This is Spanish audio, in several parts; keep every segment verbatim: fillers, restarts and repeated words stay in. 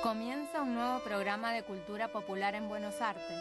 Comienza un nuevo programa de cultura popular en Buenos Artes.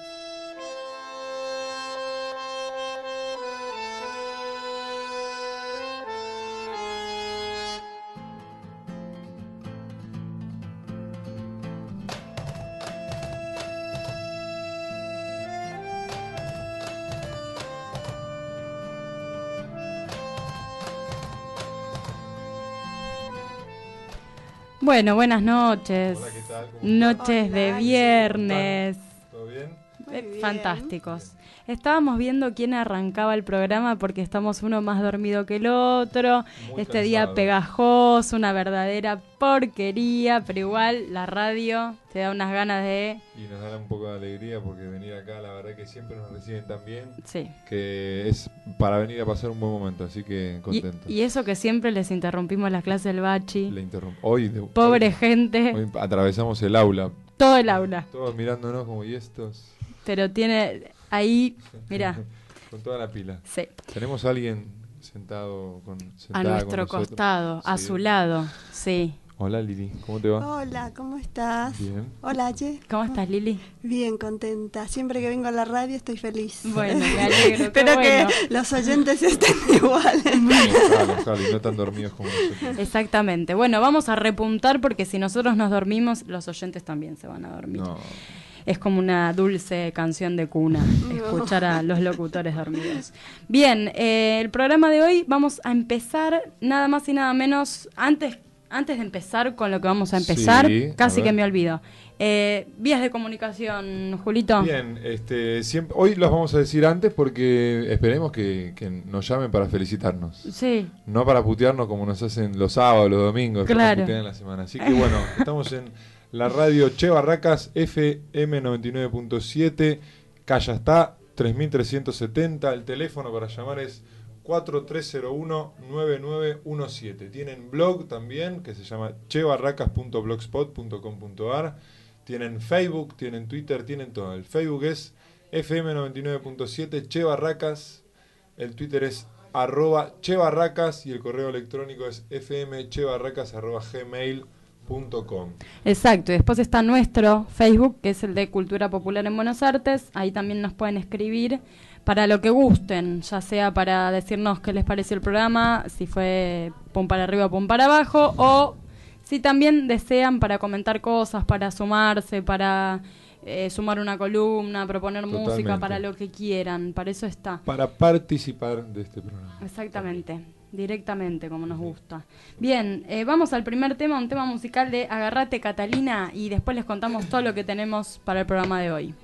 Bueno, buenas noches. Hola, ¿qué tal? ¿Cómo Noches estás? de Hola, viernes. ¿Todo bien? Eh, Muy bien. Fantásticos. Estábamos viendo quién arrancaba el programa porque estamos uno más dormido que el otro. Muy este día cansado. pegajoso, una verdadera porquería, pero igual la radio te da unas ganas de... Y nos da un poco de alegría porque venir acá, la verdad que siempre nos reciben tan bien, Sí. que es para venir a pasar un buen momento, así que Y, contento. y eso que siempre les interrumpimos las clases del bachi. Le interrumpo. Hoy, de- Pobre hoy- gente, hoy atravesamos el aula, todo el aula. todos mirándonos como, ¿y estos? Pero tiene ahí, mira, Con toda la pila. sí. Tenemos a alguien sentado con A sentada con nuestro nosotros. costado, a Sí. su lado, sí. Hola Lili, ¿cómo te va? Hola, ¿cómo estás? Bien. Hola, Ye. ¿Cómo estás, Lili? Bien, contenta. Siempre que vengo a la radio estoy feliz. Bueno, me alegro, qué Espero bueno. que los oyentes estén iguales. Ojalá, ojalá, y no tan dormidos como nosotros. Exactamente. Bueno, vamos a repuntar porque si nosotros nos dormimos, los oyentes también se van a dormir. No. Es como una dulce canción de cuna, escuchar a los locutores dormidos. Bien, eh, el programa de hoy vamos a empezar nada más y nada menos, antes, antes de empezar con lo que vamos a empezar, Sí, casi a que ver. me olvido. Eh, vías de comunicación, Julito. Bien, este, siempre, hoy los vamos a decir antes porque esperemos que, que nos llamen para felicitarnos. Sí, No para putearnos como nos hacen los sábados, los domingos, que Claro. nos putean en la semana. Así que bueno, estamos en la radio Che Barracas, F M noventa y nueve punto siete, Callastá, tres mil trescientos setenta. El teléfono para llamar es cuatro tres cero uno nueve nueve uno siete. Tienen blog también que se llama che barracas punto blogspot punto com punto a r. Tienen Facebook, tienen Twitter, tienen todo. El Facebook es F M noventa y nueve punto siete Che Barracas. El Twitter es arroba Che Barracas y el correo electrónico es fmchebarracas arroba gmail punto com. exacto. Y después está nuestro Facebook, que es el de Cultura Popular en Buenos Artes. Ahí también nos pueden escribir para lo que gusten, ya sea para decirnos qué les pareció el programa, si fue pum para arriba o pum para abajo, o si también desean para comentar cosas, para sumarse, para eh, sumar una columna, proponer música, Totalmente. para lo que quieran. Para eso está. Para participar de este programa. Exactamente, directamente como nos gusta. Bien, eh, vamos al primer tema, un tema musical de Agarrate Catalina y después les contamos todo lo que tenemos para el programa de hoy.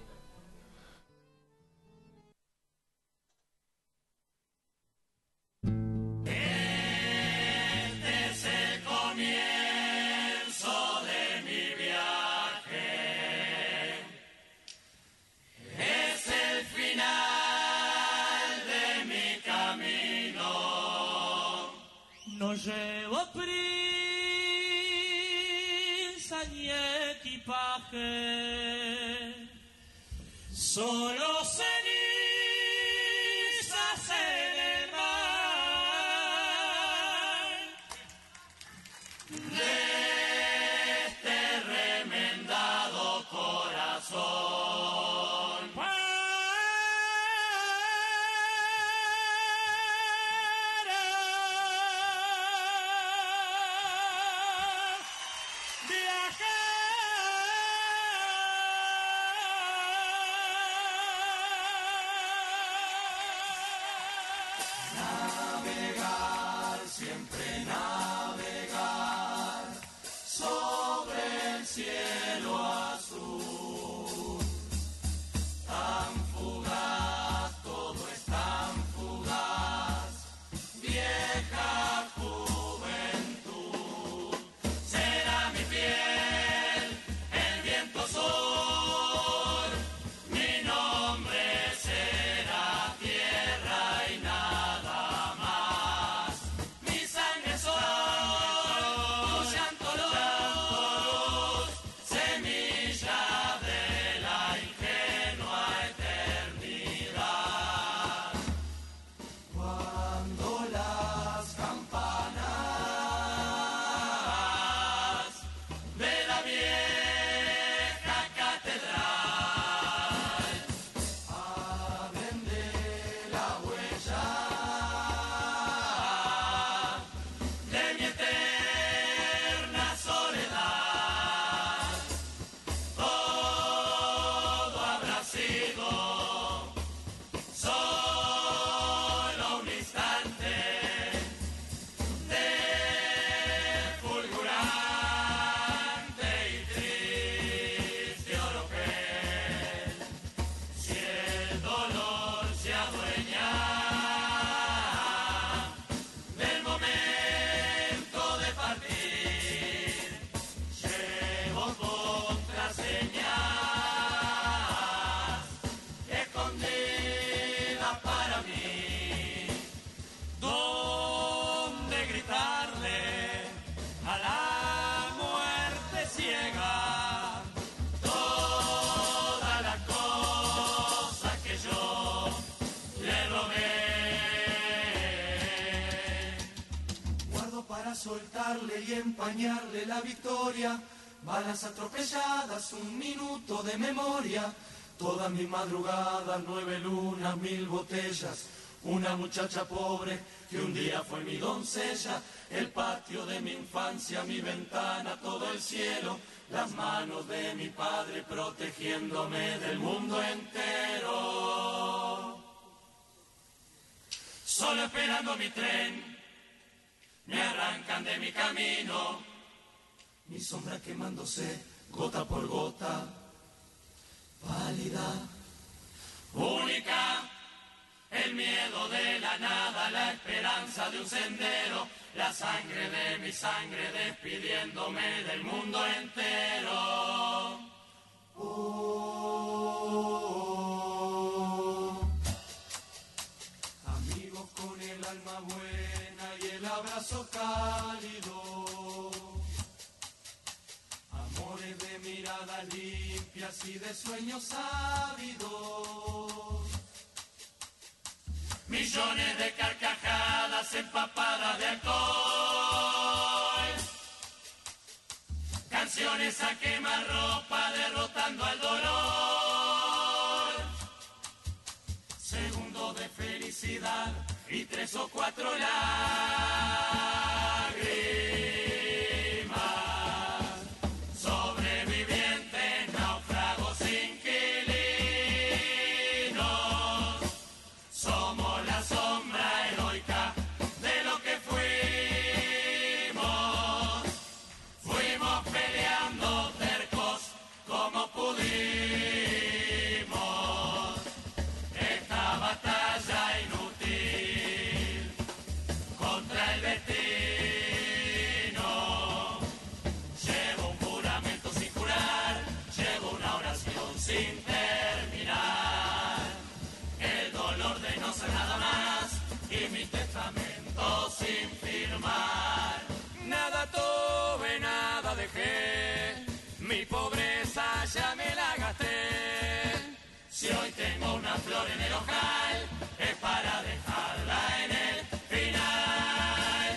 No llevo prisa ni equipaje, solo cenizas en el mar de este remendado corazón. gritarle a la muerte ciega toda la cosa que yo le robé. Guardo para soltarle y empañarle la victoria, balas atropelladas, un minuto de memoria, todas mis madrugadas, nueve lunas, mil botellas, una muchacha pobre que un día fue mi doncella, el patio de mi infancia, mi ventana, todo el cielo, las manos de mi padre protegiéndome del mundo entero. Solo esperando mi tren, me arrancan de mi camino, mi sombra quemándose gota por gota, pálida, única, el miedo de la nada, la esperanza de un sendero, la sangre de mi sangre despidiéndome del mundo entero. Oh, amigos con el alma buena y el abrazo cálido, amores de miradas limpias y de sueños ávidos, millones de carcajadas empapadas de alcohol, canciones a quemarropa derrotando al dolor, segundos de felicidad y tres o cuatro lágrimas, sobrevivientes, náufragos, inquilinos, somos la sombra heroica de lo que fuimos, fuimos peleando tercos como pudimos, esta batalla inútil contra el destino, llevo un juramento sin jurar, llevo una oración sin terminar, el dolor de no ser nada más y mi testamento sin firmar. Nada tuve, nada dejé, mi pobreza ya me la gasté. Si hoy tengo una flor en el ojal, es para dejarla en el final.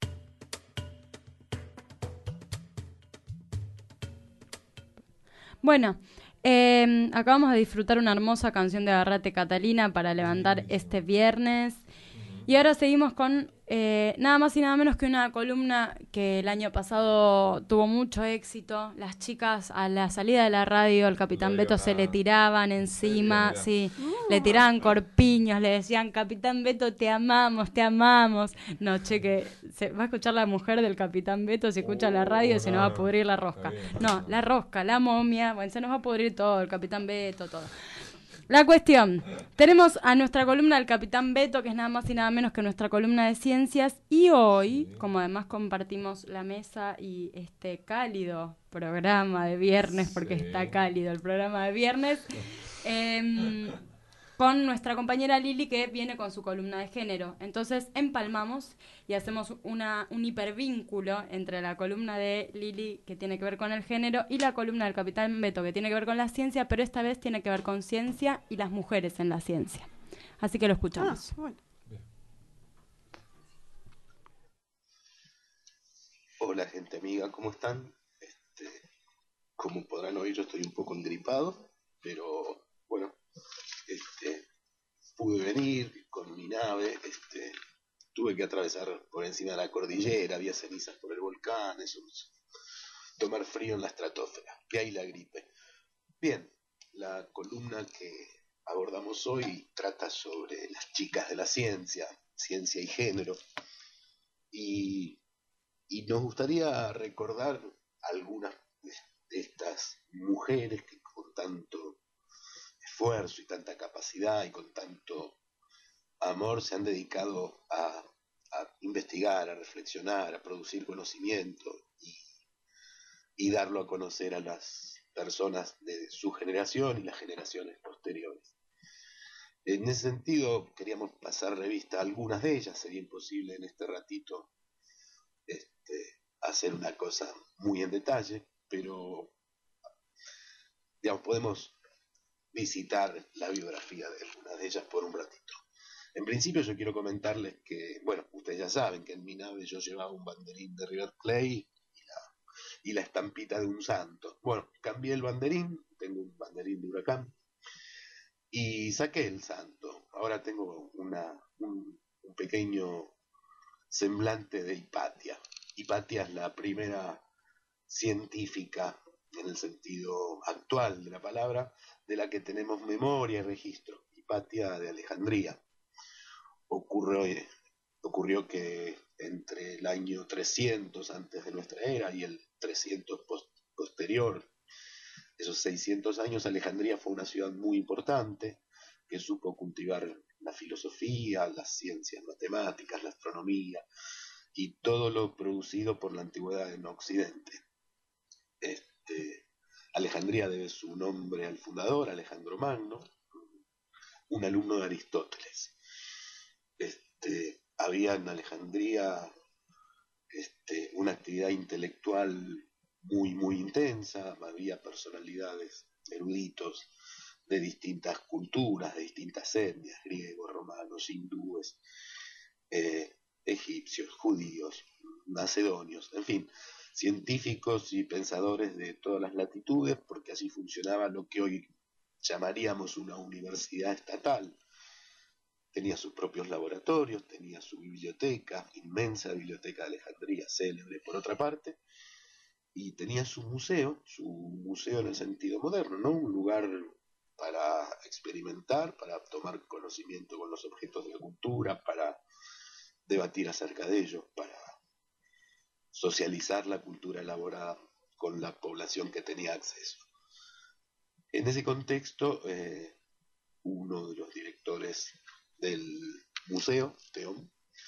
Bueno, eh, acabamos de disfrutar una hermosa canción de Agarrate Catalina para levantar este viernes. Y ahora seguimos con eh, nada más y nada menos que una columna que el año pasado tuvo mucho éxito. Las chicas a la salida de la radio, al Capitán Beto se le tiraban encima, sí, le tiraban corpiños, le decían, Capitán Beto, te amamos, te amamos. No, che, que se va a escuchar la mujer del Capitán Beto, si escucha la radio, se nos va a pudrir la rosca. No, la rosca, la momia, bueno, se nos va a pudrir todo, el Capitán Beto, todo. La cuestión, tenemos a nuestra columna del Capitán Beto, que es nada más y nada menos que nuestra columna de ciencias, y hoy, como además compartimos la mesa y este cálido programa de viernes, porque sí, está cálido el programa de viernes, eh, con nuestra compañera Lili, que viene con su columna de género. Entonces empalmamos y hacemos una, un hipervínculo entre la columna de Lili, que tiene que ver con el género, y la columna del Capitán Beto, que tiene que ver con la ciencia, pero esta vez tiene que ver con ciencia y las mujeres en la ciencia. Así que lo escuchamos. Ah, bueno. Hola gente amiga, ¿cómo están? Este, como podrán oír, yo estoy un poco engripado, pero bueno, este, pude venir con mi nave, este, tuve que atravesar por encima de la cordillera, había cenizas por el volcán, eso, tomar frío en la estratosfera, que hay la gripe. Bien, la columna que abordamos hoy trata sobre las chicas de la ciencia, ciencia y género, y, y nos gustaría recordar algunas de estas mujeres que con tanto esfuerzo y tanta capacidad y con tanto amor se han dedicado a, a investigar, a reflexionar, a producir conocimiento y, y darlo a conocer a las personas de su generación y las generaciones posteriores. En ese sentido, queríamos pasar revista a algunas de ellas, sería imposible en este ratito hacer una cosa muy en detalle, pero digamos, podemos visitar la biografía de algunas de ellas por un ratito. En principio yo quiero comentarles que, bueno, ustedes ya saben que en mi nave yo llevaba un banderín de River Plate y la, y la estampita de un santo. Bueno, cambié el banderín, tengo un banderín de Huracán, y saqué el santo. Ahora tengo una, un, un pequeño semblante de Hipatia. Hipatia es la primera científica, en el sentido actual de la palabra, de la que tenemos memoria y registro. Hipatia de Alejandría. Ocurrió, ocurrió que entre el año trescientos antes de nuestra era y el trescientos post, posterior, esos seiscientos años, Alejandría fue una ciudad muy importante que supo cultivar la filosofía, las ciencias matemáticas, la astronomía y todo lo producido por la antigüedad en Occidente. Este, Alejandría debe su nombre al fundador, Alejandro Magno, un alumno de Aristóteles. Este, había en Alejandría este, una actividad intelectual muy, muy intensa, había personalidades, eruditos de distintas culturas, de distintas etnias, griegos, romanos, hindúes, eh, egipcios, judíos, macedonios, en fin, científicos y pensadores de todas las latitudes, porque así funcionaba lo que hoy llamaríamos una universidad estatal. Tenía sus propios laboratorios, tenía su biblioteca, inmensa biblioteca de Alejandría, célebre por otra parte, y tenía su museo, su museo en el sentido moderno, ¿no? Un lugar para experimentar, para tomar conocimiento con los objetos de la cultura, para debatir acerca de ellos, para socializar la cultura elaborada con la población que tenía acceso. En ese contexto, eh, uno de los directores del museo, Teón,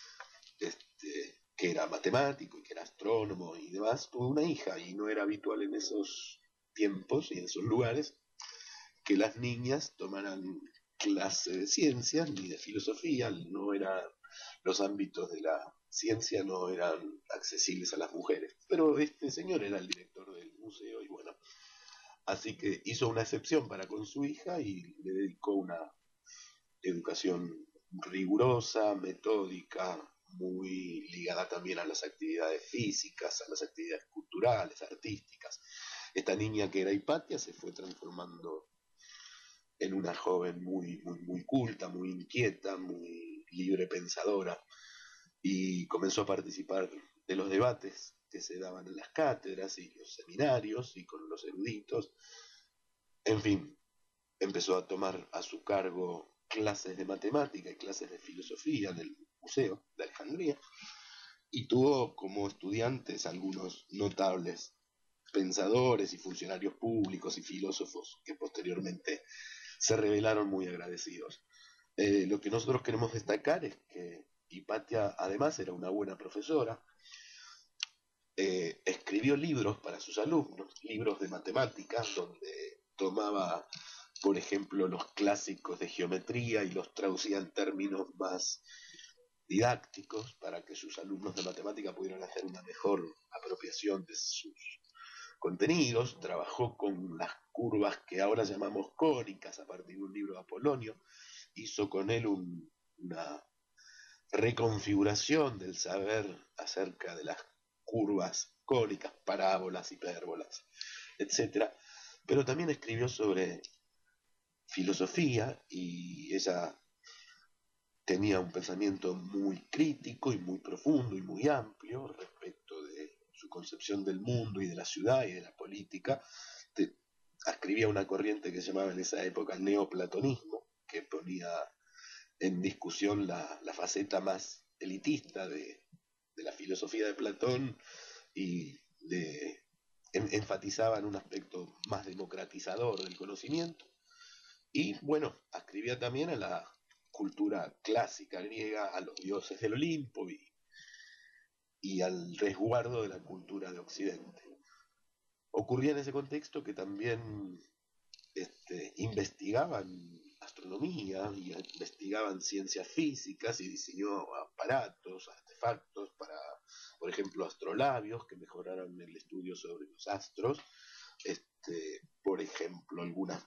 este, que era matemático y que era astrónomo y demás, tuvo una hija, y no era habitual en esos tiempos y en esos lugares que las niñas tomaran clase de ciencias ni de filosofía. No eran los ámbitos de la ciencia, no eran accesibles a las mujeres, pero este señor era el director del museo y bueno, así que hizo una excepción para con su hija y le dedicó una educación rigurosa, metódica, muy ligada también a las actividades físicas, a las actividades culturales, artísticas. Esta niña que era Hipatia se fue transformando en una joven muy, muy, muy culta, muy inquieta, muy libre pensadora, y comenzó a participar de los debates que se daban en las cátedras y los seminarios y con los eruditos. En fin, empezó a tomar a su cargo clases de matemática y clases de filosofía en el Museo de Alejandría, y tuvo como estudiantes algunos notables pensadores y funcionarios públicos y filósofos que posteriormente se revelaron muy agradecidos. Eh, lo que nosotros queremos destacar es que Hipatia además era una buena profesora, eh, escribió libros para sus alumnos, libros de matemáticas, donde tomaba, por ejemplo, los clásicos de geometría y los traducía en términos más didácticos para que sus alumnos de matemática pudieran hacer una mejor apropiación de sus contenidos. Trabajó con las curvas que ahora llamamos cónicas a partir de un libro de Apolonio. Hizo con él un, una reconfiguración del saber acerca de las curvas cónicas, parábolas, hipérbolas, etcétera. Pero también escribió sobre filosofía y ella tenía un pensamiento muy crítico y muy profundo y muy amplio respecto de su concepción del mundo y de la ciudad y de la política. Te, escribía una corriente que se llamaba en esa época el neoplatonismo, que ponía en discusión la, la faceta más elitista de, de la filosofía de Platón y de, en, enfatizaba en un aspecto más democratizador del conocimiento. Y bueno, escribía también a la cultura clásica griega, a los dioses del Olimpo y, y al resguardo de la cultura de Occidente. Ocurría en ese contexto que también este, investigaban astronomía y investigaban ciencias físicas y diseñó aparatos, artefactos para por ejemplo, astrolabios que mejoraron el estudio sobre los astros, este, por ejemplo, algunas,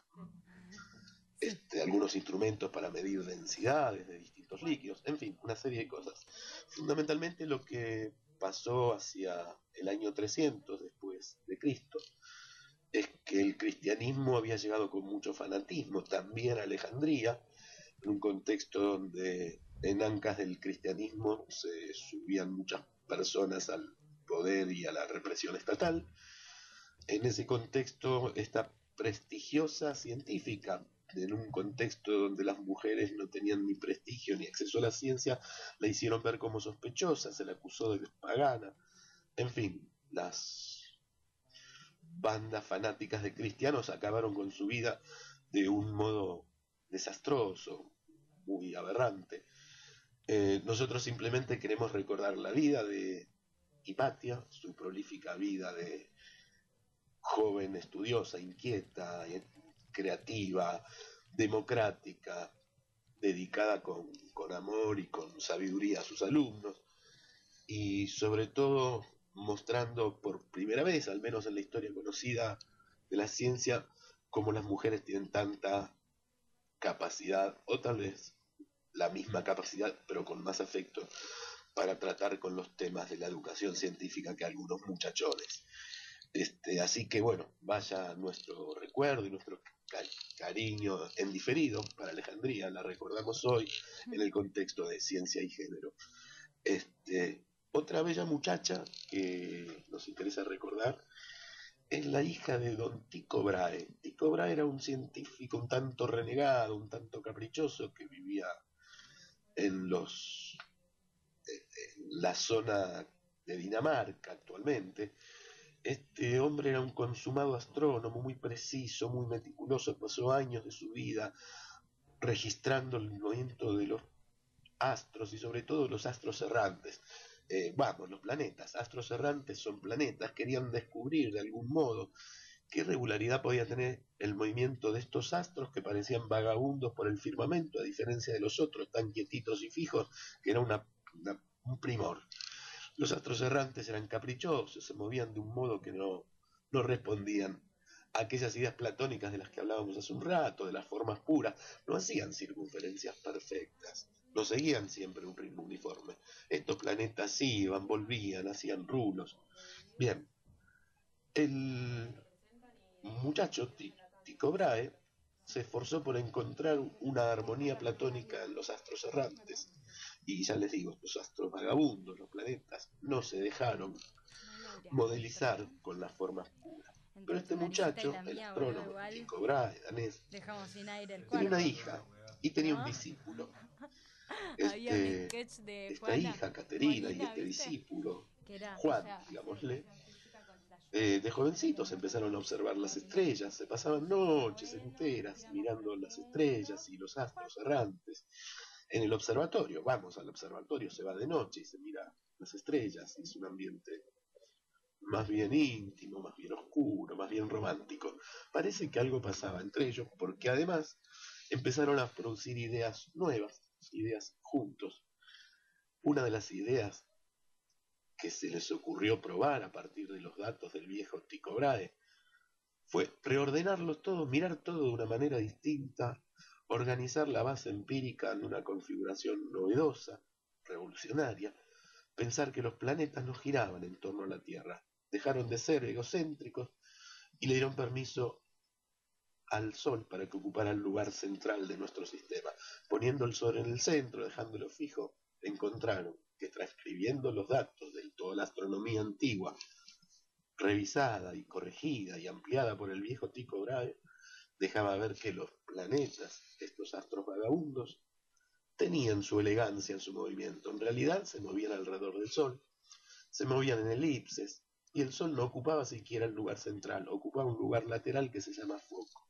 este, algunos instrumentos para medir densidades de distintos líquidos, en fin, una serie de cosas. Fundamentalmente lo que pasó hacia el año trescientos después de Cristo es que el cristianismo había llegado con mucho fanatismo también a Alejandría, en un contexto donde en ancas del cristianismo se subían muchas personas al poder y a la represión estatal. En ese contexto, esta prestigiosa científica, en un contexto donde las mujeres no tenían ni prestigio ni acceso a la ciencia, la hicieron ver como sospechosa, se la acusó de pagana. En fin, las bandas fanáticas de cristianos acabaron con su vida de un modo desastroso, muy aberrante. Eh, nosotros simplemente queremos recordar la vida de Hipatia, su prolífica vida de joven estudiosa, inquieta, creativa, democrática, dedicada con, con amor y con sabiduría a sus alumnos, y sobre todo mostrando por primera vez, al menos en la historia conocida de la ciencia, cómo las mujeres tienen tanta capacidad, o tal vez la misma capacidad, pero con más afecto, para tratar con los temas de la educación científica que algunos muchachones. Este, así que bueno, vaya nuestro recuerdo y nuestro ca cariño en diferido para Alejandría, la recordamos hoy en el contexto de ciencia y género. Este, otra bella muchacha que nos interesa recordar es la hija de don Tycho Brahe. Tycho Brahe era un científico un tanto renegado, un tanto caprichoso, que vivía en los en la zona de Dinamarca actualmente. Este hombre era un consumado astrónomo, muy preciso, muy meticuloso, pasó años de su vida registrando el movimiento de los astros y sobre todo los astros errantes. Eh, vamos, los planetas, astros errantes son planetas, querían descubrir de algún modo qué regularidad podía tener el movimiento de estos astros que parecían vagabundos por el firmamento, a diferencia de los otros tan quietitos y fijos, que era una, una, un primor. Los astros errantes eran caprichosos, se movían de un modo que no, no respondían a aquellas ideas platónicas de las que hablábamos hace un rato, de las formas puras, no hacían circunferencias perfectas, no seguían siempre un ritmo uniforme. Estos planetas iban, volvían, hacían rulos. Bien, el muchacho Tycho Brahe se esforzó por encontrar una armonía platónica en los astros errantes. Y ya les digo, estos astros vagabundos, los planetas, no se dejaron modelizar con las formas puras. Pero este muchacho, el astrónomo Tycho Brahe, danés, tenía una hija y tenía un discípulo. Este, esta hija, Caterina, y este discípulo, Juan, digámosle, Eh, de jovencitos empezaron a observar las estrellas, se pasaban noches enteras mirando las estrellas y los astros errantes en el observatorio. Vamos, al observatorio se va de noche y se mira las estrellas, y es un ambiente más bien íntimo, más bien oscuro, más bien romántico. Parece que algo pasaba entre ellos, porque además empezaron a producir ideas nuevas, ideas juntos. Una de las ideas que se les ocurrió probar a partir de los datos del viejo Tycho Brahe fue reordenarlos todos, mirar todo de una manera distinta, organizar la base empírica en una configuración novedosa, revolucionaria, pensar que los planetas no giraban en torno a la Tierra, dejaron de ser egocéntricos y le dieron permiso al Sol para que ocupara el lugar central de nuestro sistema. Poniendo el Sol en el centro, dejándolo fijo, encontraron que transcribiendo los datos de toda la astronomía antigua, revisada y corregida y ampliada por el viejo Tycho Brahe, dejaba ver que los planetas, estos astros vagabundos, tenían su elegancia en su movimiento. En realidad se movían alrededor del Sol, se movían en elipses, y el Sol no ocupaba siquiera el lugar central, ocupaba un lugar lateral que se llama foco.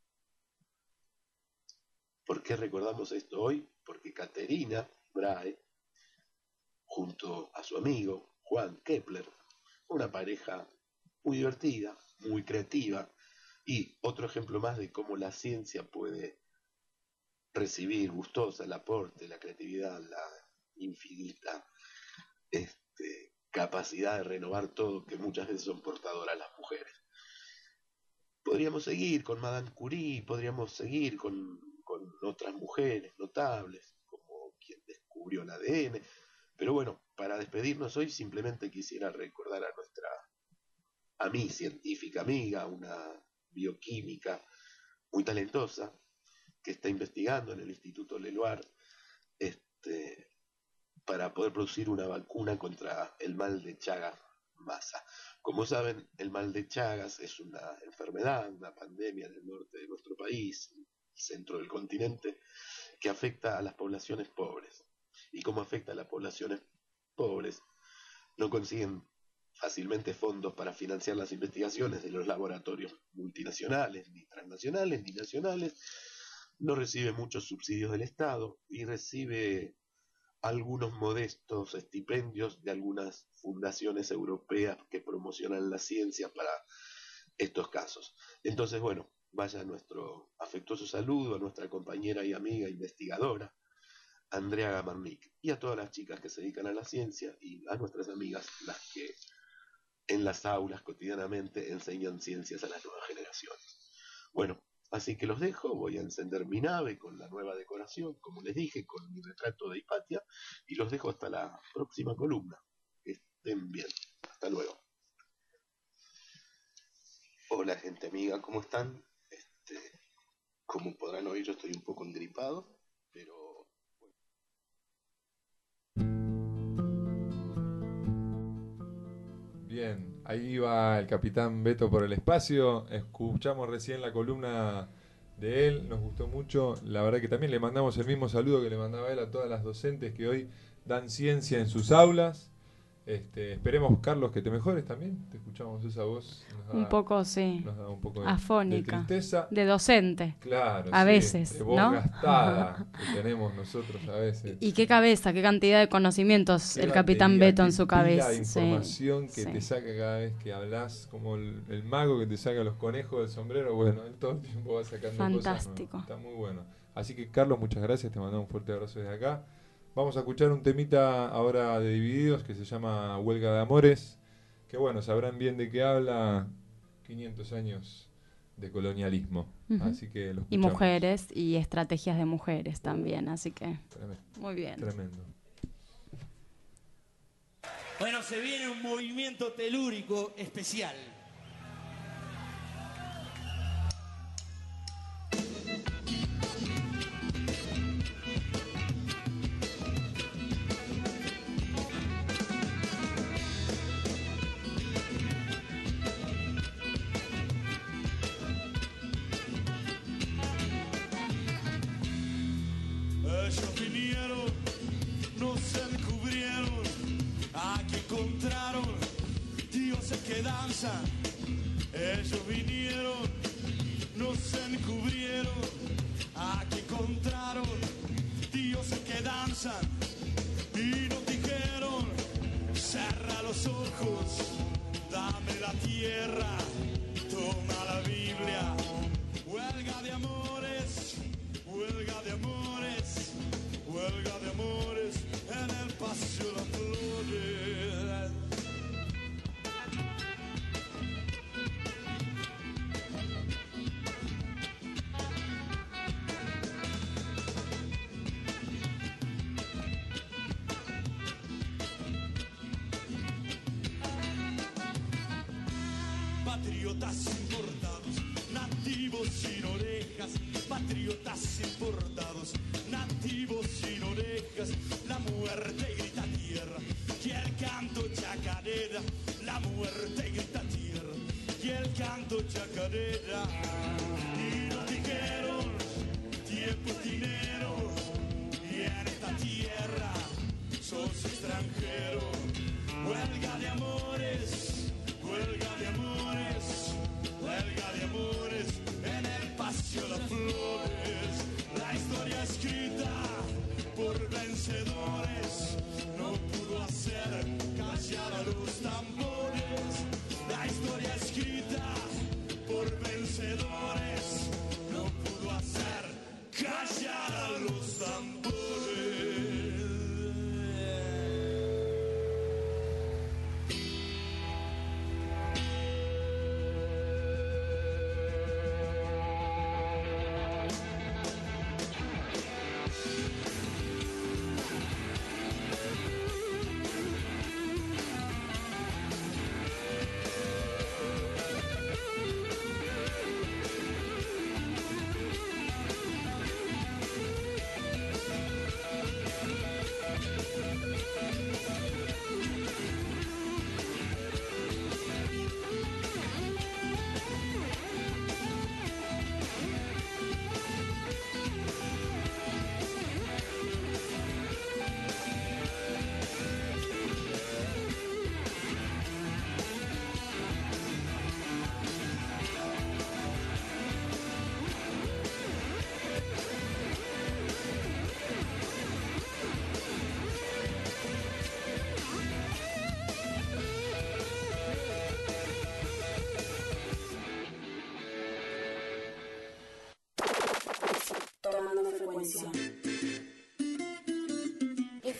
¿Por qué recordamos esto hoy? Porque Caterina Brahe, junto a su amigo Juan Kepler, una pareja muy divertida, muy creativa, y otro ejemplo más de cómo la ciencia puede recibir gustosa el aporte, la creatividad, la infinita este, capacidad de renovar todo que muchas veces son portadoras las mujeres. Podríamos seguir con Madame Curie, podríamos seguir con, con otras mujeres notables, como quien descubrió el A D N, pero bueno, para despedirnos hoy simplemente quisiera recordar a nuestra, a mi científica amiga, una bioquímica muy talentosa, que está investigando en el Instituto Leloir este, para poder producir una vacuna contra el mal de Chagas-Massa. Como saben, el mal de Chagas es una enfermedad, una pandemia en el norte de nuestro país, el centro del continente, que afecta a las poblaciones pobres. Y como afecta a las poblaciones pobres, no consiguen fácilmente fondos para financiar las investigaciones de los laboratorios multinacionales, ni transnacionales, ni nacionales, no recibe muchos subsidios del Estado y recibe algunos modestos estipendios de algunas fundaciones europeas que promocionan la ciencia para estos casos. Entonces, bueno, vaya nuestro afectuoso saludo a nuestra compañera y amiga investigadora, Andrea Gamarnik, y a todas las chicas que se dedican a la ciencia y a nuestras amigas, las que en las aulas cotidianamente enseñan ciencias a las nuevas generaciones. Bueno, así que los dejo, voy a encender mi nave con la nueva decoración, como les dije, con mi retrato de Hipatia, y los dejo hasta la próxima columna. Que estén bien. Hasta luego. Hola gente amiga, ¿cómo están? Este, como podrán oír, yo estoy un poco engripado, pero... Bien, ahí va el capitán Beto por el espacio. Escuchamos recién la columna de él, nos gustó mucho. La verdad que también le mandamos el mismo saludo que le mandaba él a todas las docentes que hoy dan ciencia en sus aulas. Este, esperemos, Carlos, que te mejores también. Te escuchamos esa voz. Nos da, un poco, sí. Nos da un poco de, afónica. de tristeza. De docente. Claro, a sí, veces, de voz ¿no? gastada que tenemos nosotros a veces. Y qué cabeza, qué cantidad de conocimientos Qué el capitán batería, Beto en qué su pila cabeza. de información sí, que sí. te saca cada vez que hablas, como el, el mago que te saca los conejos del sombrero. Bueno, él todo el tiempo va sacando Fantástico. cosas. Está muy bueno. Así que, Carlos, muchas gracias. Te mandamos un fuerte abrazo desde acá. Vamos a escuchar un temita ahora de Divididos que se llama Huelga de Amores. Que bueno, sabrán bien de qué habla. quinientos años de colonialismo. Uh-huh. Así que lo y mujeres y estrategias de mujeres también. Así que tremendo, muy bien. Tremendo. Bueno, se viene un movimiento telúrico especial. Ellos vinieron, no se encubrieron, aquí encontraron dioses que danzan. Ellos vinieron, no se encubrieron, aquí encontraron dioses que danzan. Y nos dijeron, cerra los ojos, dame la tierra, toma la Biblia. Huelga de amores, huelga de amores, huelga de amores en el Paseo de las Flores. Patriotas importados, nativos sin orejas, patriotas importados, nativos sin orejas, la muerte grita tierra, y el canto chacarera, la muerte grita tierra, y el canto chacarera. Y nos dijeron, tiempo es dinero, y en esta tierra sos extranjero. Huelga de amores, huelga de amores, huelga de amores en el Paseo de las Flores. La historia escrita por vencedores no pudo hacer callar a los tambores. La historia escrita por vencedores no pudo hacer callar a los tambores.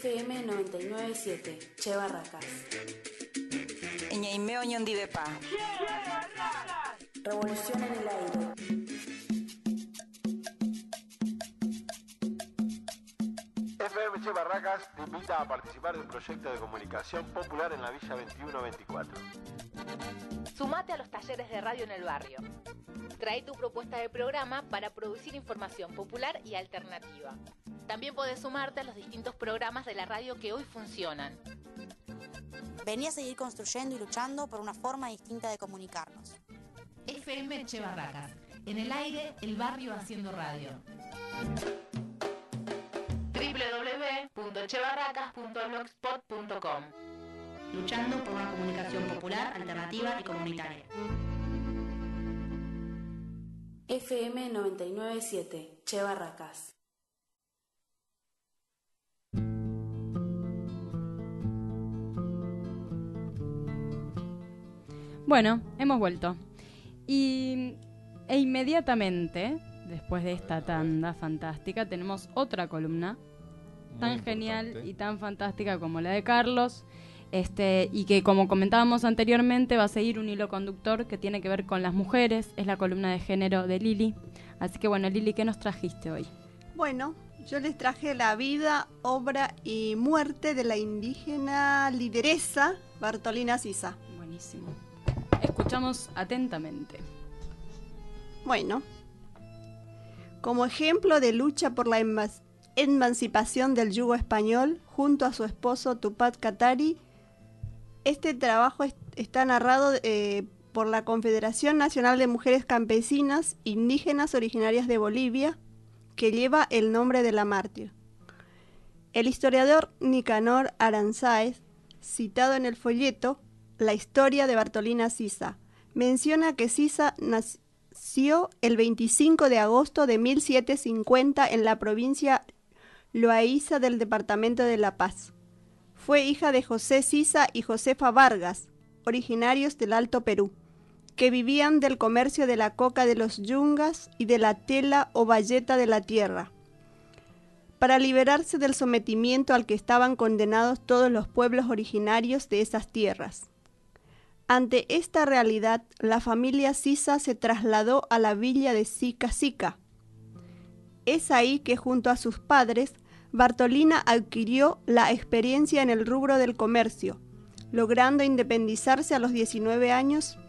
F M noventa y nueve punto siete, Che Barracas. Ñaimeo Ñondivepa. Revolución en el aire. F M Che Barracas te invita a participar de un proyecto de comunicación popular en la Villa veintiuno veinticuatro. Sumate a los talleres de radio en el barrio. Trae tu propuesta de programa para producir información popular y alternativa. También podés sumarte a los distintos programas de la radio que hoy funcionan. Vení a seguir construyendo y luchando por una forma distinta de comunicarnos. F M Che Barracas. En el aire, el barrio haciendo radio. doble u doble u doble u punto che barracas punto blogspot punto com. Luchando por una comunicación popular, alternativa y comunitaria. F M noventa y nueve punto siete, Che Barracas. Bueno, hemos vuelto. Y e inmediatamente, después de esta tanda fantástica, tenemos otra columna Muy tan importante. genial y tan fantástica como la de Carlos, este, y que, como comentábamos anteriormente, va a seguir un hilo conductor que tiene que ver con las mujeres. Es la columna de género de Lili. Así que bueno, Lili, ¿qué nos trajiste hoy? Bueno, yo les traje la vida, obra y muerte de la indígena lideresa Bartolina Sisa. Buenísimo. Escuchamos atentamente. Bueno, como ejemplo de lucha por la emas- emancipación del yugo español, junto a su esposo Tupac Katari, este trabajo es- está narrado eh, por la Confederación Nacional de Mujeres Campesinas Indígenas Originarias de Bolivia, que lleva el nombre de la mártir. El historiador Nicanor Aranzáez, citado en el folleto La historia de Bartolina Sisa, menciona que Sisa nació el veinticinco de agosto de mil setecientos cincuenta en la provincia Loaiza del departamento de La Paz. Fue hija de José Sisa y Josefa Vargas, originarios del Alto Perú, que vivían del comercio de la coca de los yungas y de la tela o bayeta de la tierra, para liberarse del sometimiento al que estaban condenados todos los pueblos originarios de esas tierras. Ante esta realidad, la familia Sisa se trasladó a la villa de Sica Sica. Es ahí que junto a sus padres, Bartolina adquirió la experiencia en el rubro del comercio, logrando independizarse a los diecinueve años,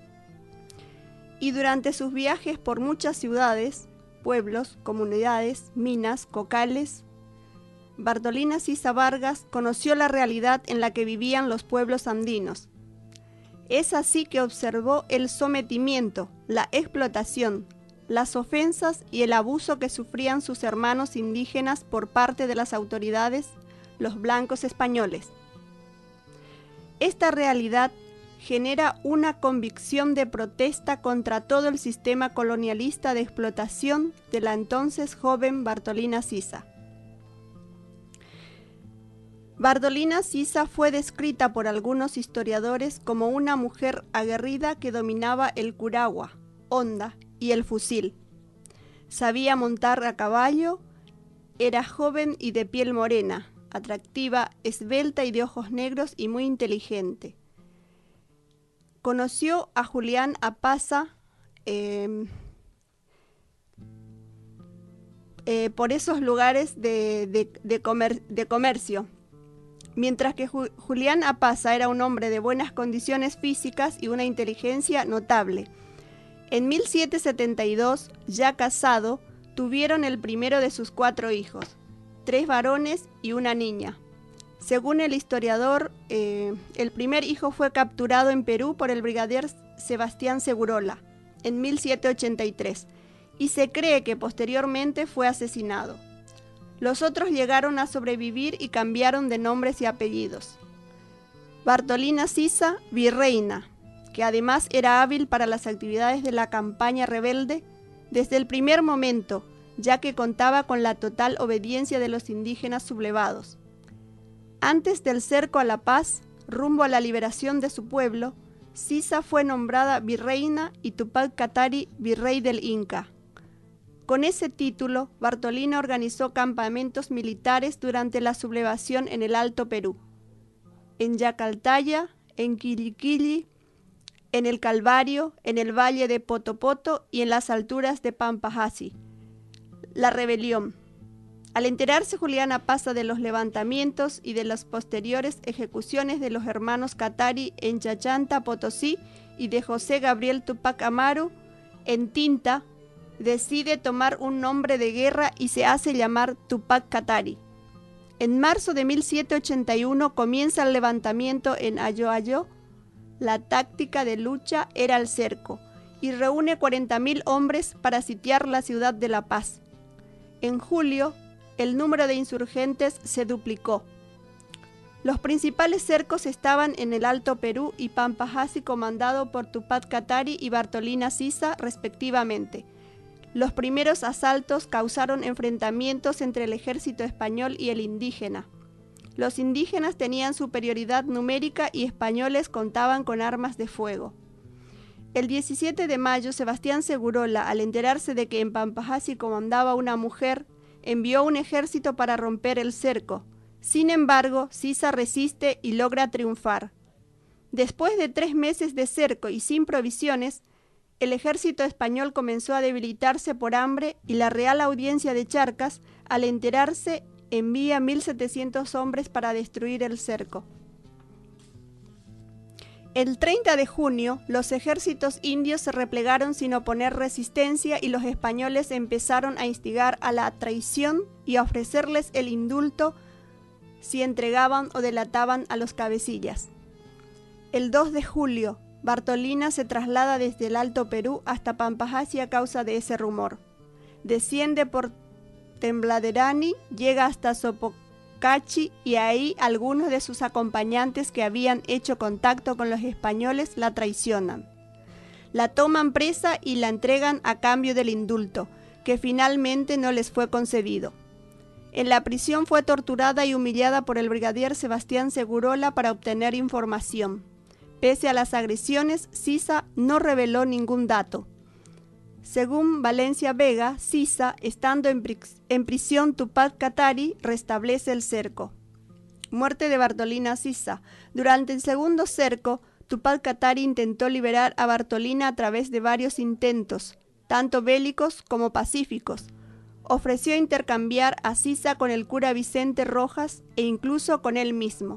y durante sus viajes por muchas ciudades, pueblos, comunidades, minas, cocales, Bartolina Sisa Vargas conoció la realidad en la que vivían los pueblos andinos. Es así que observó el sometimiento, la explotación, las ofensas y el abuso que sufrían sus hermanos indígenas por parte de las autoridades, los blancos españoles. Esta realidad genera una convicción de protesta contra todo el sistema colonialista de explotación de la entonces joven Bartolina Sisa. Bartolina Sisa fue descrita por algunos historiadores como una mujer aguerrida que dominaba el curagua, honda y el fusil. Sabía montar a caballo, era joven y de piel morena, atractiva, esbelta y de ojos negros y muy inteligente. Conoció a Julián Apaza eh, eh, por esos lugares de, de, de, comer, de comercio. Mientras que Ju- Julián Apaza era un hombre de buenas condiciones físicas y una inteligencia notable. En mil setecientos setenta y dos, ya casado, tuvieron el primero de sus cuatro hijos, tres varones y una niña. Según el historiador, eh, el primer hijo fue capturado en Perú por el brigadier Sebastián Segurola en mil setecientos ochenta y tres y se cree que posteriormente fue asesinado. Los otros llegaron a sobrevivir y cambiaron de nombres y apellidos. Bartolina Sisa, virreina, que además era hábil para las actividades de la campaña rebelde desde el primer momento, ya que contaba con la total obediencia de los indígenas sublevados. Antes del cerco a La Paz, rumbo a la liberación de su pueblo, Sisa fue nombrada virreina y Tupac Katari virrey del Inca. Con ese título, Bartolina organizó campamentos militares durante la sublevación en el Alto Perú, en Yacaltaya, en Quiliquili, en el Calvario, en el valle de Potopoto y en las alturas de Pampajasi. La rebelión. Al enterarse Juliana Paza de los levantamientos y de las posteriores ejecuciones de los hermanos Catari en Chachanta, Potosí, y de José Gabriel Tupac Amaru en Tinta, decide tomar un nombre de guerra y se hace llamar Tupac Katari. En marzo de mil setecientos ochenta y uno comienza el levantamiento en Ayoayo. La táctica de lucha era el cerco y reúne cuarenta mil hombres para sitiar la ciudad de La Paz. En julio, el número de insurgentes se duplicó. Los principales cercos estaban en el Alto Perú y Pampajasi, comandado por Tupac Katari y Bartolina Sisa, respectivamente. Los primeros asaltos causaron enfrentamientos entre el ejército español y el indígena. Los indígenas tenían superioridad numérica y españoles contaban con armas de fuego. El diecisiete de mayo, Sebastián Segurola, al enterarse de que en Pampajasi comandaba una mujer, envió un ejército para romper el cerco. Sin embargo, Sisa resiste y logra triunfar. Después de tres meses de cerco y sin provisiones, el ejército español comenzó a debilitarse por hambre y la Real Audiencia de Charcas, al enterarse, envía mil setecientos hombres para destruir el cerco. El treinta de junio, los ejércitos indios se replegaron sin oponer resistencia y los españoles empezaron a instigar a la traición y a ofrecerles el indulto si entregaban o delataban a los cabecillas. El dos de julio, Bartolina se traslada desde el Alto Perú hasta Pampajasi a causa de ese rumor. Desciende por Tembladerani, llega hasta Sopocachi y ahí algunos de sus acompañantes que habían hecho contacto con los españoles la traicionan. La toman presa y la entregan a cambio del indulto, que finalmente no les fue concedido. En la prisión fue torturada y humillada por el brigadier Sebastián Segurola para obtener información. Pese a las agresiones, Sisa no reveló ningún dato. Según Valencia Vega, Sisa, estando en, pri en prisión Tupac Katari, restablece el cerco. Muerte de Bartolina Sisa. Durante el segundo cerco, Tupac Katari intentó liberar a Bartolina a través de varios intentos, tanto bélicos como pacíficos. Ofreció intercambiar a Sisa con el cura Vicente Rojas e incluso con él mismo.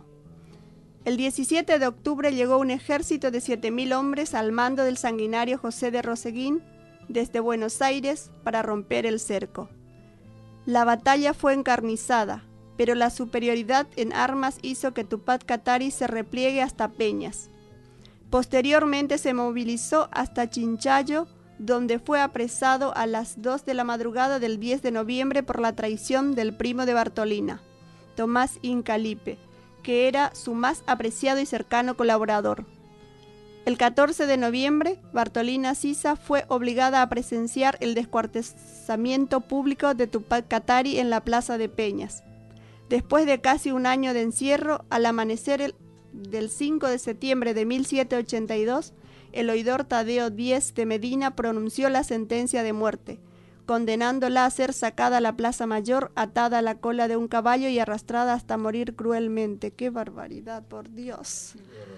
El diecisiete de octubre llegó un ejército de siete mil hombres al mando del sanguinario José de Roseguín desde Buenos Aires para romper el cerco. La batalla fue encarnizada, pero la superioridad en armas hizo que Tupac Katari se repliegue hasta Peñas. Posteriormente se movilizó hasta Chinchayo, donde fue apresado a las dos de la madrugada del diez de noviembre por la traición del primo de Bartolina, Tomás Incalipe, que era su más apreciado y cercano colaborador. El catorce de noviembre, Bartolina Sisa fue obligada a presenciar el descuartizamiento público de Tupac Katari en la plaza de Peñas. Después de casi un año de encierro, al amanecer el, del cinco de septiembre de mil setecientos ochenta y dos, el oidor Tadeo Díez de Medina pronunció la sentencia de muerte, condenándola a ser sacada a la Plaza Mayor, atada a la cola de un caballo y arrastrada hasta morir cruelmente. ¡Qué barbaridad, por Dios!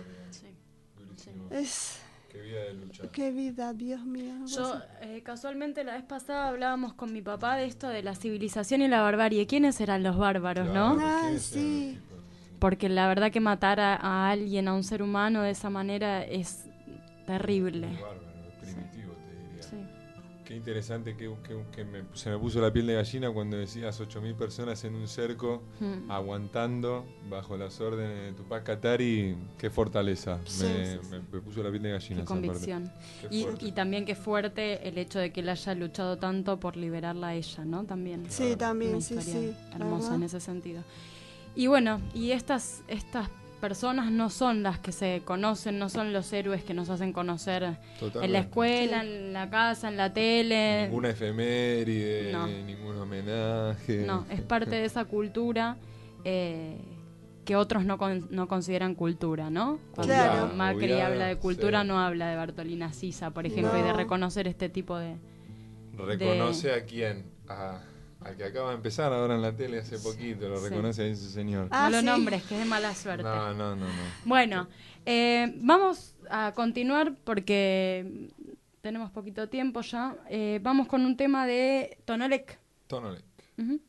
Es... Qué vida de lucha. Qué vida, Dios mío. Yo, eh, casualmente, la vez pasada hablábamos con mi papá de esto de la civilización y la barbarie. ¿Quiénes eran los bárbaros, Claro, no? Ah, sí. Porque la verdad que matar a, a alguien, a un ser humano de esa manera es terrible. Bárbaro, primitivo, te diría. Sí. Qué interesante que, que, que me, se me puso la piel de gallina cuando decías ocho mil personas en un cerco, Mm. aguantando bajo las órdenes de Tupac Katari. Qué fortaleza. Sí, me, sí, sí. me- me puso la piel de gallina. Qué esa parte. convicción. Qué Y, fuerte. y también qué fuerte el hecho de que él haya luchado tanto por liberarla a ella, ¿no? También. Sí, también, Una sí, historia sí. hermosa ¿verdad? en ese sentido. Y bueno, y estas, estas personas no son las que se conocen, no son los héroes que nos hacen conocer en Totalmente. la escuela, en la casa, en la tele. Ninguna efeméride, No. ningún homenaje. No, es parte de esa cultura eh, que otros no, con- no consideran cultura, ¿no? Cuando Claro. Macri Obviar, habla de cultura, sí. no habla de Bartolina Sisa, por ejemplo, y de No. reconocer este tipo de, ¿Reconoce de... a quién? A, al que acaba de empezar ahora en la tele hace poquito, lo sí. reconoce ahí ese señor. Ah, no lo ¿sí? nombres, que es de mala suerte. No, no, no. no. Bueno, eh, vamos a continuar porque tenemos poquito tiempo ya. Eh, vamos con un tema de Tonolec. Tonolec. Uh-huh.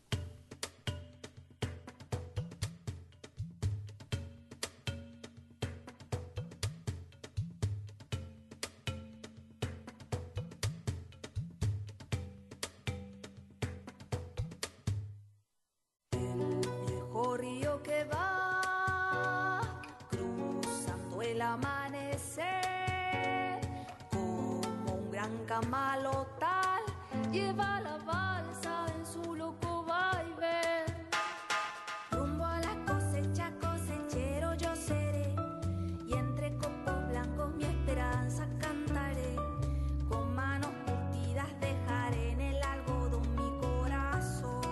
Camalotal lleva la balsa en su loco vaivén. Rumbo a la cosecha, cosechero yo seré, y entre copos blancos mi esperanza cantaré. Con manos curtidas dejaré en el algodón mi corazón.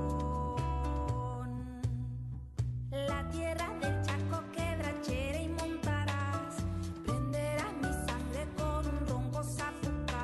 La tierra del Chaco quebrachera y montarás, prenderás mi sangre con un ronco sapo.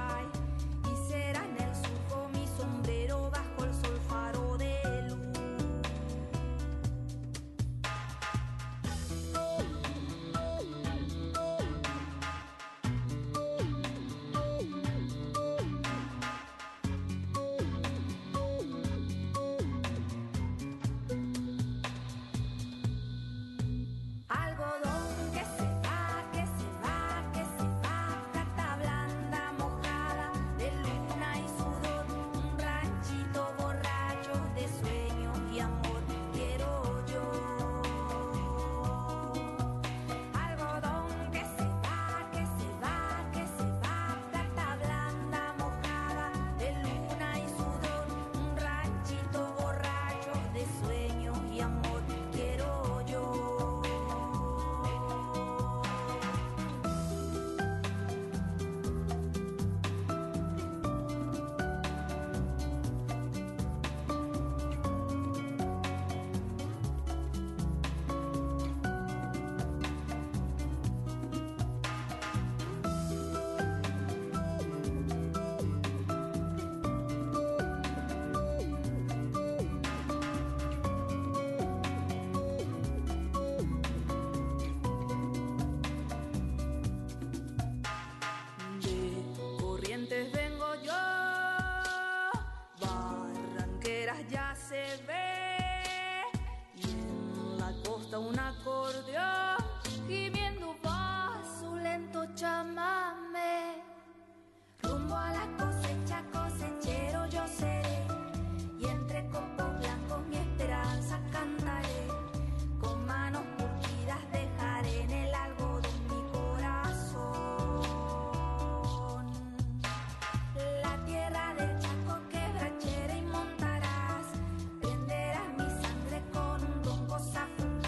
Un acordeón gimiendo va su lento chamamé. Rumbo a la cosecha, cosechero yo seré, y entre copos blancos mi esperanza cantaré. Con manos curtidas dejaré en el algodón mi corazón. La tierra del Chaco quebrachera y montarás, prenderás mi sangre con un ronco sapo.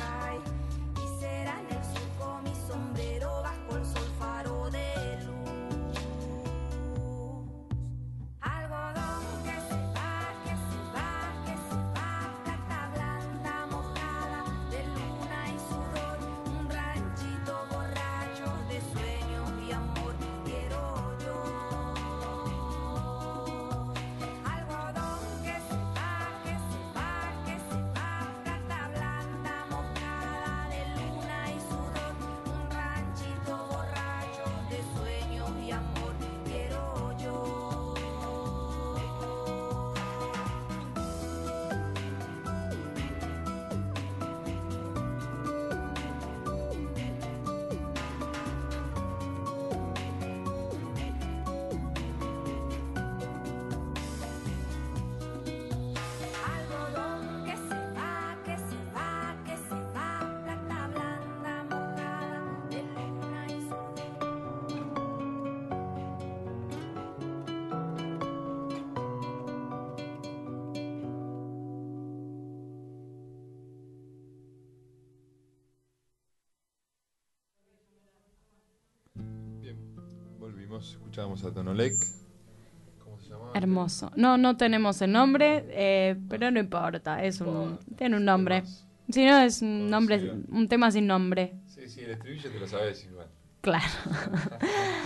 Escuchábamos a Tonolec. ¿Cómo se llama? Hermoso. No, no tenemos el nombre, eh, pero no importa. Es un, tiene un nombre. Si no, es un nombre, un tema sin nombre. Sí, sí, el estribillo te lo sabes igual. Claro.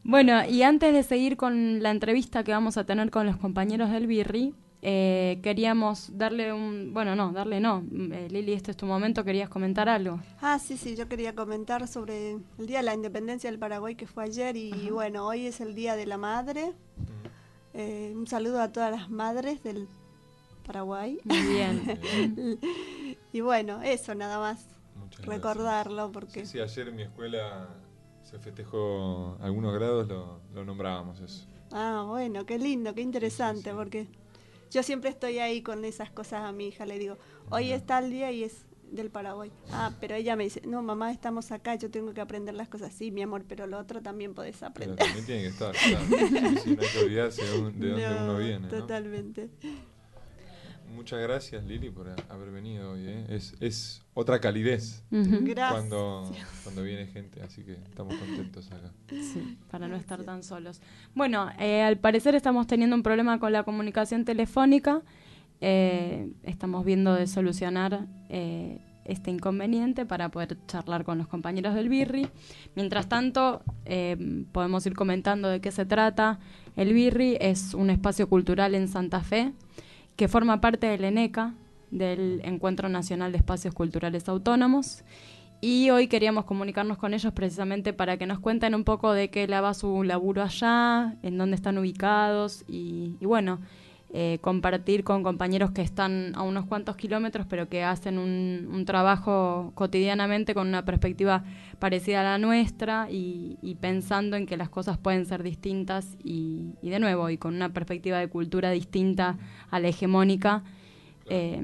Bueno, y antes de seguir con la entrevista que vamos a tener con los compañeros del Birri, eh, queríamos darle un... Bueno, no, darle no. Eh, Lili, este es tu momento, ¿querías comentar algo? Ah, sí, sí, yo quería comentar sobre el Día de la Independencia del Paraguay, que fue ayer, y Ajá. bueno, hoy es el Día de la Madre. Eh, un saludo a todas las madres del Paraguay. Muy bien. Y bueno, eso nada más. Muchas recordarlo gracias. porque... Sí, sí, ayer en mi escuela se festejó algunos grados, lo, lo nombrábamos eso. Ah, bueno, qué lindo, qué interesante, sí, sí, sí. Porque yo siempre estoy ahí con esas cosas a mi hija, le digo, hoy es tal día y es del Paraguay. Ah, pero ella me dice, no, mamá, estamos acá, yo tengo que aprender las cosas. Sí, mi amor, pero lo otro también podés aprender. Pero también tiene que estar, claro. Sí, sí, no hay que olvidarse de, un, de dónde no, uno viene, totalmente. ¿no? Muchas gracias, Lili, por haber venido hoy. ¿eh? Es, es otra calidez uh-huh. cuando, cuando viene gente, así que estamos contentos acá. Sí, para no estar tan solos. Bueno, eh, al parecer estamos teniendo un problema con la comunicación telefónica. Eh, estamos viendo de solucionar eh, este inconveniente para poder charlar con los compañeros del Birri. Mientras tanto, eh, podemos ir comentando de qué se trata. El Birri es un espacio cultural en Santa Fe que forma parte del ENECA, del Encuentro Nacional de Espacios Culturales Autónomos, y hoy queríamos comunicarnos con ellos precisamente para que nos cuenten un poco de qué va su laburo allá, en dónde están ubicados, y, y bueno, eh, compartir con compañeros que están a unos cuantos kilómetros, pero que hacen un, un trabajo cotidianamente con una perspectiva parecida a la nuestra y, y pensando en que las cosas pueden ser distintas y, y de nuevo, y con una perspectiva de cultura distinta a la hegemónica. Eh,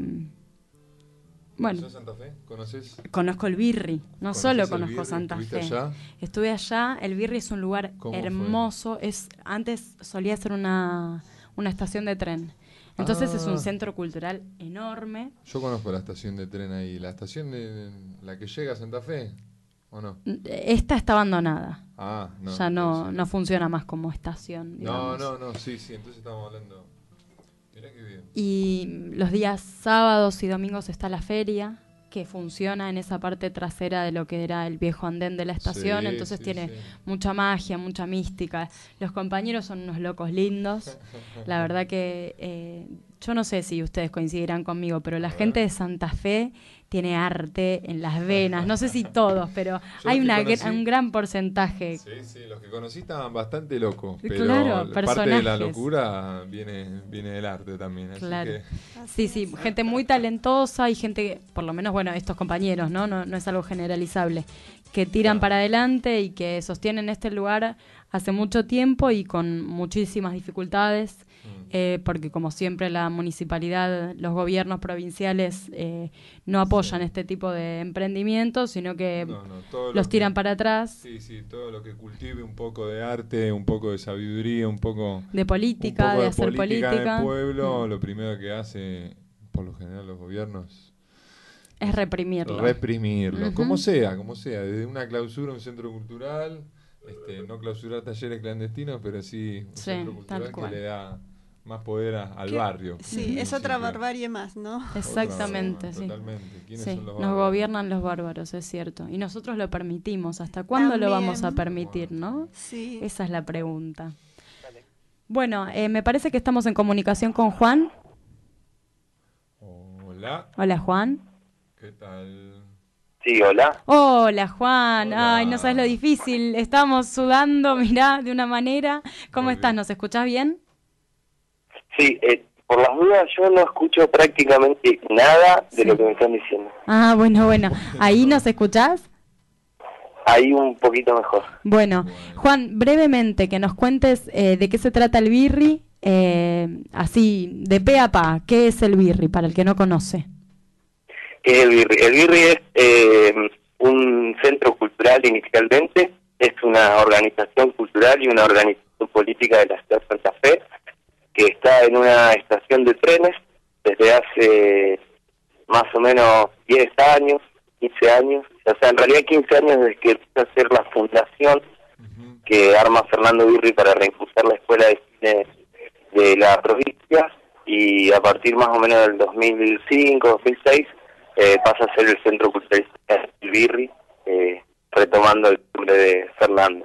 bueno, ¿Conoces Santa Fe? ¿Conoces? Conozco el Birri, no solo conozco Birri? Santa Fe. Allá? Estuve allá, el Birri es un lugar hermoso, es antes solía ser una... una estación de tren. Entonces ah. es un centro cultural enorme. Yo conozco la estación de tren ahí. ¿La estación de la que llega a Santa Fe? ¿O no? Esta está abandonada. Ah, no. Ya no, no funciona más como estación, digamos. No, no, no, sí, sí. Entonces estamos hablando... Mirá qué bien. Y los días sábados y domingos está la feria, que funciona en esa parte trasera de lo que era el viejo andén de la estación, sí, entonces sí, tiene sí. mucha magia, mucha mística. Los compañeros son unos locos lindos. La verdad que eh, yo no sé si ustedes coincidirán conmigo, pero la gente de Santa Fe tiene arte en las venas. No sé si todos, pero yo hay una conocí, un gran porcentaje. Sí, sí, los que conocí estaban bastante locos, pero claro, parte de la locura viene, viene del arte también. Así claro. que... Sí, sí, gente muy talentosa y gente, por lo menos, bueno, estos compañeros, ¿no? No, no es algo generalizable, que tiran claro. para adelante y que sostienen este lugar hace mucho tiempo y con muchísimas dificultades. Eh, porque como siempre la municipalidad, los gobiernos provinciales eh, no apoyan sí. este tipo de emprendimientos, sino que no, no, los tiran que, para atrás. Sí, sí, todo lo que cultive un poco de arte, un poco de sabiduría, un poco de política, poco de, de hacer política. política del pueblo, mm. lo primero que hace, por lo general, los gobiernos es reprimirlo. Reprimirlo, uh-huh. como sea, como sea, desde una clausura, un centro cultural, este, no clausurar talleres clandestinos, pero sí un sí, centro cultural que le da más poder a, al ¿Qué? barrio. Sí, es otra barbarie más, ¿no? Exactamente, más, sí. Totalmente. ¿Quiénes sí. son los Nos gobiernan los bárbaros, es cierto. Y nosotros lo permitimos. ¿Hasta cuándo También. lo vamos a permitir, no? Sí. Esa es la pregunta. Dale. Bueno, eh, me parece que estamos en comunicación con Juan. Hola. Hola, Juan. ¿Qué tal? Sí, hola. Hola, Juan. Hola. Ay, no sabes lo difícil. Estamos sudando, mirá, de una manera. ¿Cómo Muy estás? Bien. ¿Nos escuchás bien? Sí, eh, por las dudas yo no escucho prácticamente nada de sí. lo que me están diciendo. Ah, bueno, bueno. ¿Ahí nos escuchás? Ahí un poquito mejor. Bueno, Juan, brevemente que nos cuentes eh, de qué se trata el Birri, eh, así, de pe a pa. ¿Qué es el Birri, para el que no conoce? ¿Qué es el Birri? El Birri es eh, un centro cultural inicialmente, es una organización cultural y una organización política de la ciudad de Santa Fe, que está en una estación de trenes desde hace más o menos diez años, quince años, o sea, en realidad quince años desde que empezó a hacer la fundación uh-huh. que arma Fernando Birri para reimpulsar la escuela de cine de la provincia, y a partir más o menos del dos mil cinco, dos mil seis, eh, pasa a ser el centro cultural del Birri, eh, retomando el nombre de Fernando.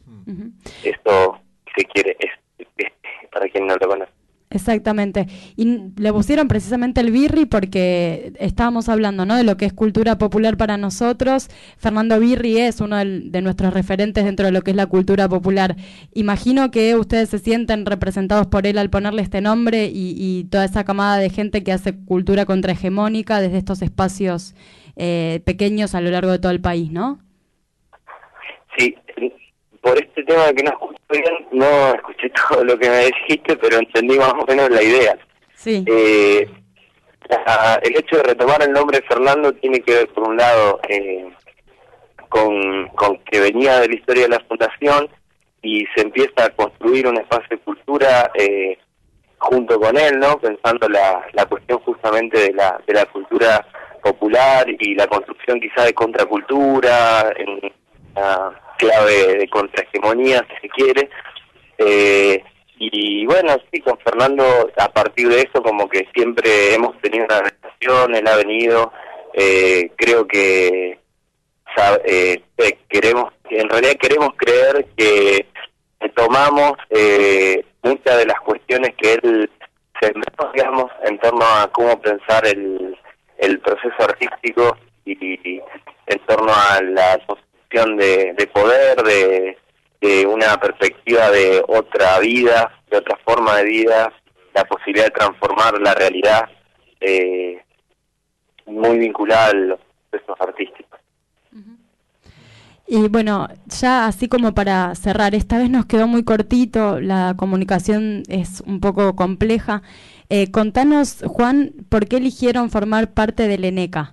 Uh-huh. Eso, si se quiere, es, es para quien no lo conoce. Exactamente. Y le pusieron precisamente el Birri porque estábamos hablando, ¿no?, de lo que es cultura popular para nosotros. Fernando Birri es uno del, de nuestros referentes dentro de lo que es la cultura popular. Imagino que ustedes se sienten representados por él al ponerle este nombre y, y toda esa camada de gente que hace cultura contrahegemónica desde estos espacios eh, pequeños a lo largo de todo el país, ¿no? Sí, por este tema que no escuché bien, no escuché todo lo que me dijiste, pero entendí más o menos la idea. Sí. Eh, la, el hecho de retomar el nombre Fernando tiene que ver, por un lado, eh, con, con que venía de la historia de la Fundación y se empieza a construir un espacio de cultura eh, junto con él, ¿no? Pensando la, la cuestión justamente de la, de la cultura popular y la construcción quizá de contracultura, en la clave de contrahegemonía, si se quiere. Eh, y bueno, sí, con Fernando, a partir de eso, como que siempre hemos tenido una relación, él ha venido, eh, creo que sabe, eh, eh, queremos, en realidad queremos creer que tomamos eh, muchas de las cuestiones que él sembró, digamos, en torno a cómo pensar el, el proceso artístico y, y en torno a la De, de poder, de, de una perspectiva de otra vida, de otra forma de vida, la posibilidad de transformar la realidad, eh, muy vinculada a los procesos artísticos. Y bueno, ya así como para cerrar, esta vez nos quedó muy cortito, la comunicación es un poco compleja. Eh, contanos, Juan, ¿por qué eligieron formar parte del ENECA?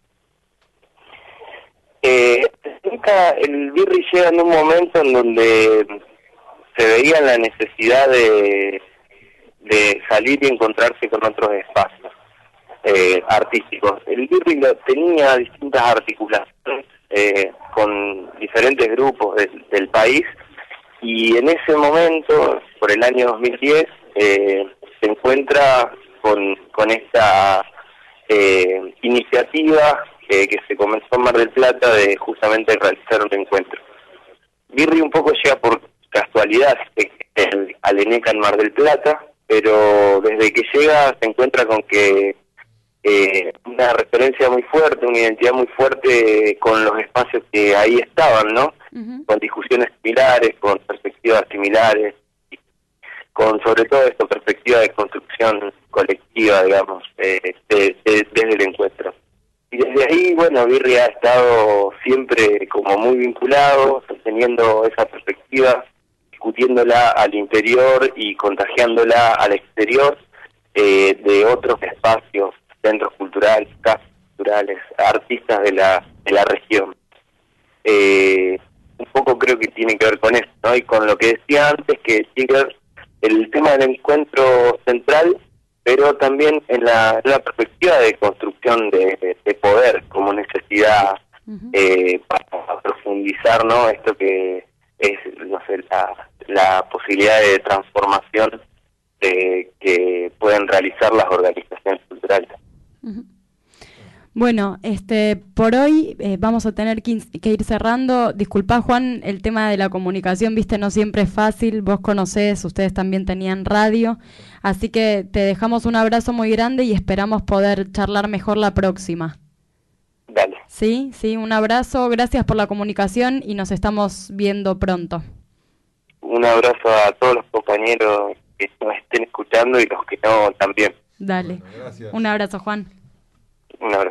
Eh, el Birri llega en un momento en donde se veía la necesidad de, de salir y encontrarse con otros espacios eh, artísticos. El Birri tenía distintas articulaciones eh, con diferentes grupos de, del país, y en ese momento, por el año dos mil diez, eh, se encuentra con, con esta eh, iniciativa Eh, que se comenzó en Mar del Plata de justamente realizar un encuentro. Birri un poco llega por casualidad el, al ENECA en Mar del Plata, pero desde que llega se encuentra con que eh, una referencia muy fuerte, una identidad muy fuerte con los espacios que ahí estaban, ¿no? Uh-huh. Con discusiones similares, con perspectivas similares, con sobre todo esta perspectiva de construcción colectiva, digamos, eh, de, de, desde el encuentro. Y desde ahí, bueno, Birri ha estado siempre como muy vinculado, sosteniendo esa perspectiva, discutiéndola al interior y contagiándola al exterior eh, de otros espacios, centros culturales, casas culturales, artistas de la de la región. Eh, un poco creo que tiene que ver con eso, ¿no? Y con lo que decía antes, que tiene que ver el tema del encuentro central, pero también en la, en la perspectiva de construcción de, de, de poder como necesidad uh-huh. eh, para profundizar, ¿no? Esto que es, no sé, la, la posibilidad de transformación de, que pueden realizar las organizaciones culturales. Uh-huh. Bueno, este, por hoy eh, vamos a tener que, que ir cerrando. Disculpá, Juan, el tema de la comunicación, viste, no siempre es fácil. Vos conocés, ustedes también tenían radio. Así que te dejamos un abrazo muy grande y esperamos poder charlar mejor la próxima. Dale. Sí, sí, un abrazo. Gracias por la comunicación y nos estamos viendo pronto. Un abrazo a todos los compañeros que nos estén escuchando y los que no también. Dale. Bueno, gracias. Un abrazo, Juan. Un abrazo.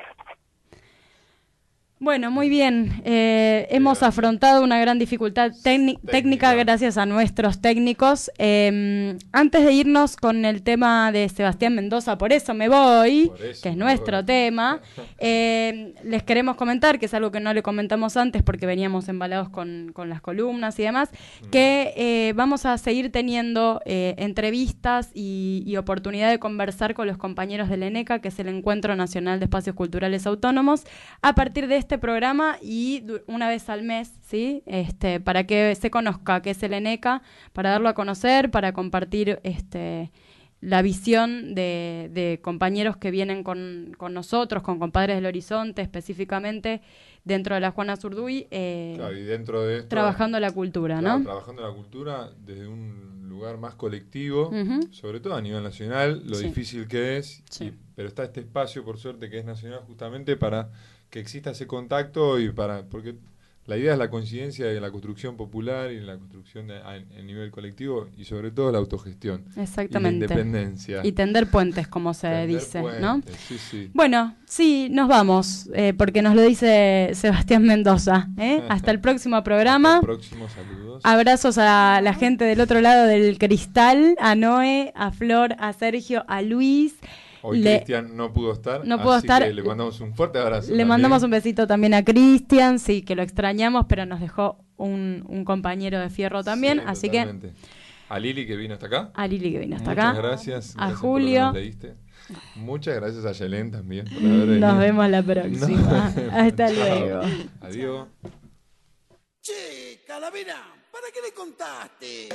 Bueno, muy bien. Eh, hemos afrontado una gran dificultad técnica, técnica gracias a nuestros técnicos. Eh, antes de irnos con el tema de Sebastián Mendoza, por eso me voy, por eso, que es nuestro tema, eh, les queremos comentar, que es algo que no le comentamos antes porque veníamos embalados con, con las columnas y demás, mm. que eh, vamos a seguir teniendo eh, entrevistas y, y oportunidad de conversar con los compañeros del ENECA, que es el Encuentro Nacional de Espacios Culturales Autónomos, a partir de este este programa y una vez al mes, ¿sí? Este, para que se conozca qué es el ENECA, para darlo a conocer, para compartir este la visión de, de compañeros que vienen con, con nosotros, con Compadres del Horizonte específicamente, dentro de la Juana Zurduy, eh, claro, y dentro de esto, trabajando la cultura, claro, ¿no? Trabajando la cultura desde un lugar más colectivo, Uh-huh. sobre todo a nivel nacional, lo Sí. difícil que es, Sí. y- pero está este espacio, por suerte, que es nacional justamente para que exista ese contacto y para... porque la idea es la coincidencia de la construcción popular y la construcción de, a, a nivel colectivo y sobre todo la autogestión. Exactamente. Y la independencia. Y tender puentes, como se Tender dice, puentes, ¿no? sí, sí. Bueno, sí, nos vamos, eh, porque nos lo dice Sebastián Mendoza. ¿eh? Hasta el próximo programa. Hasta el próximo, saludos. Abrazos a la gente del otro lado del cristal, a Noé, a Flor, a Sergio, a Luis. Hoy Le- Cristian no pudo estar, no pudo así estar. que le mandamos un fuerte abrazo. Le también. mandamos un besito también a Cristian, sí, que lo extrañamos, pero nos dejó un, un compañero de fierro también, Sí, así totalmente. A Lili que vino hasta acá. que a Lili que vino hasta Muchas acá, gracias. a gracias por lo que Julio. nos leíste. Muchas gracias a Yelén también por haber venido. Nos vemos la próxima. Nos vemos. Hasta Chao. luego. Adiós. Che, Calavera, ¿para qué le contaste?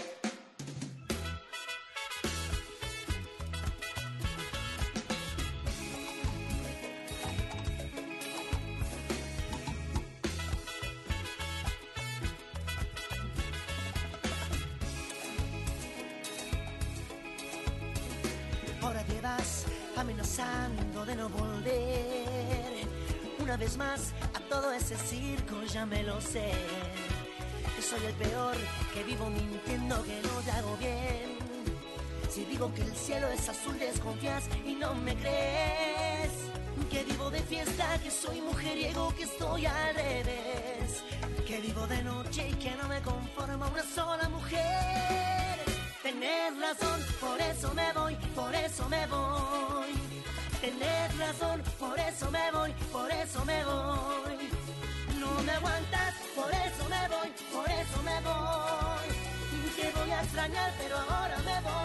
Ahora llevas amenazando de no volver. Una vez más a todo ese circo ya me lo sé. Que soy el peor, que vivo mintiendo que no te hago bien. Si digo que el cielo es azul desconfías y no me crees. Que vivo de fiesta, que soy mujeriego, que estoy al revés. Que vivo de noche y que no me conforma una sola mujer. Tenés razón, por eso me voy, por eso me voy. Tenés razón, por eso me voy, por eso me voy. No me aguantas, por eso me voy, por eso me voy. Te voy a extrañar, pero ahora me voy.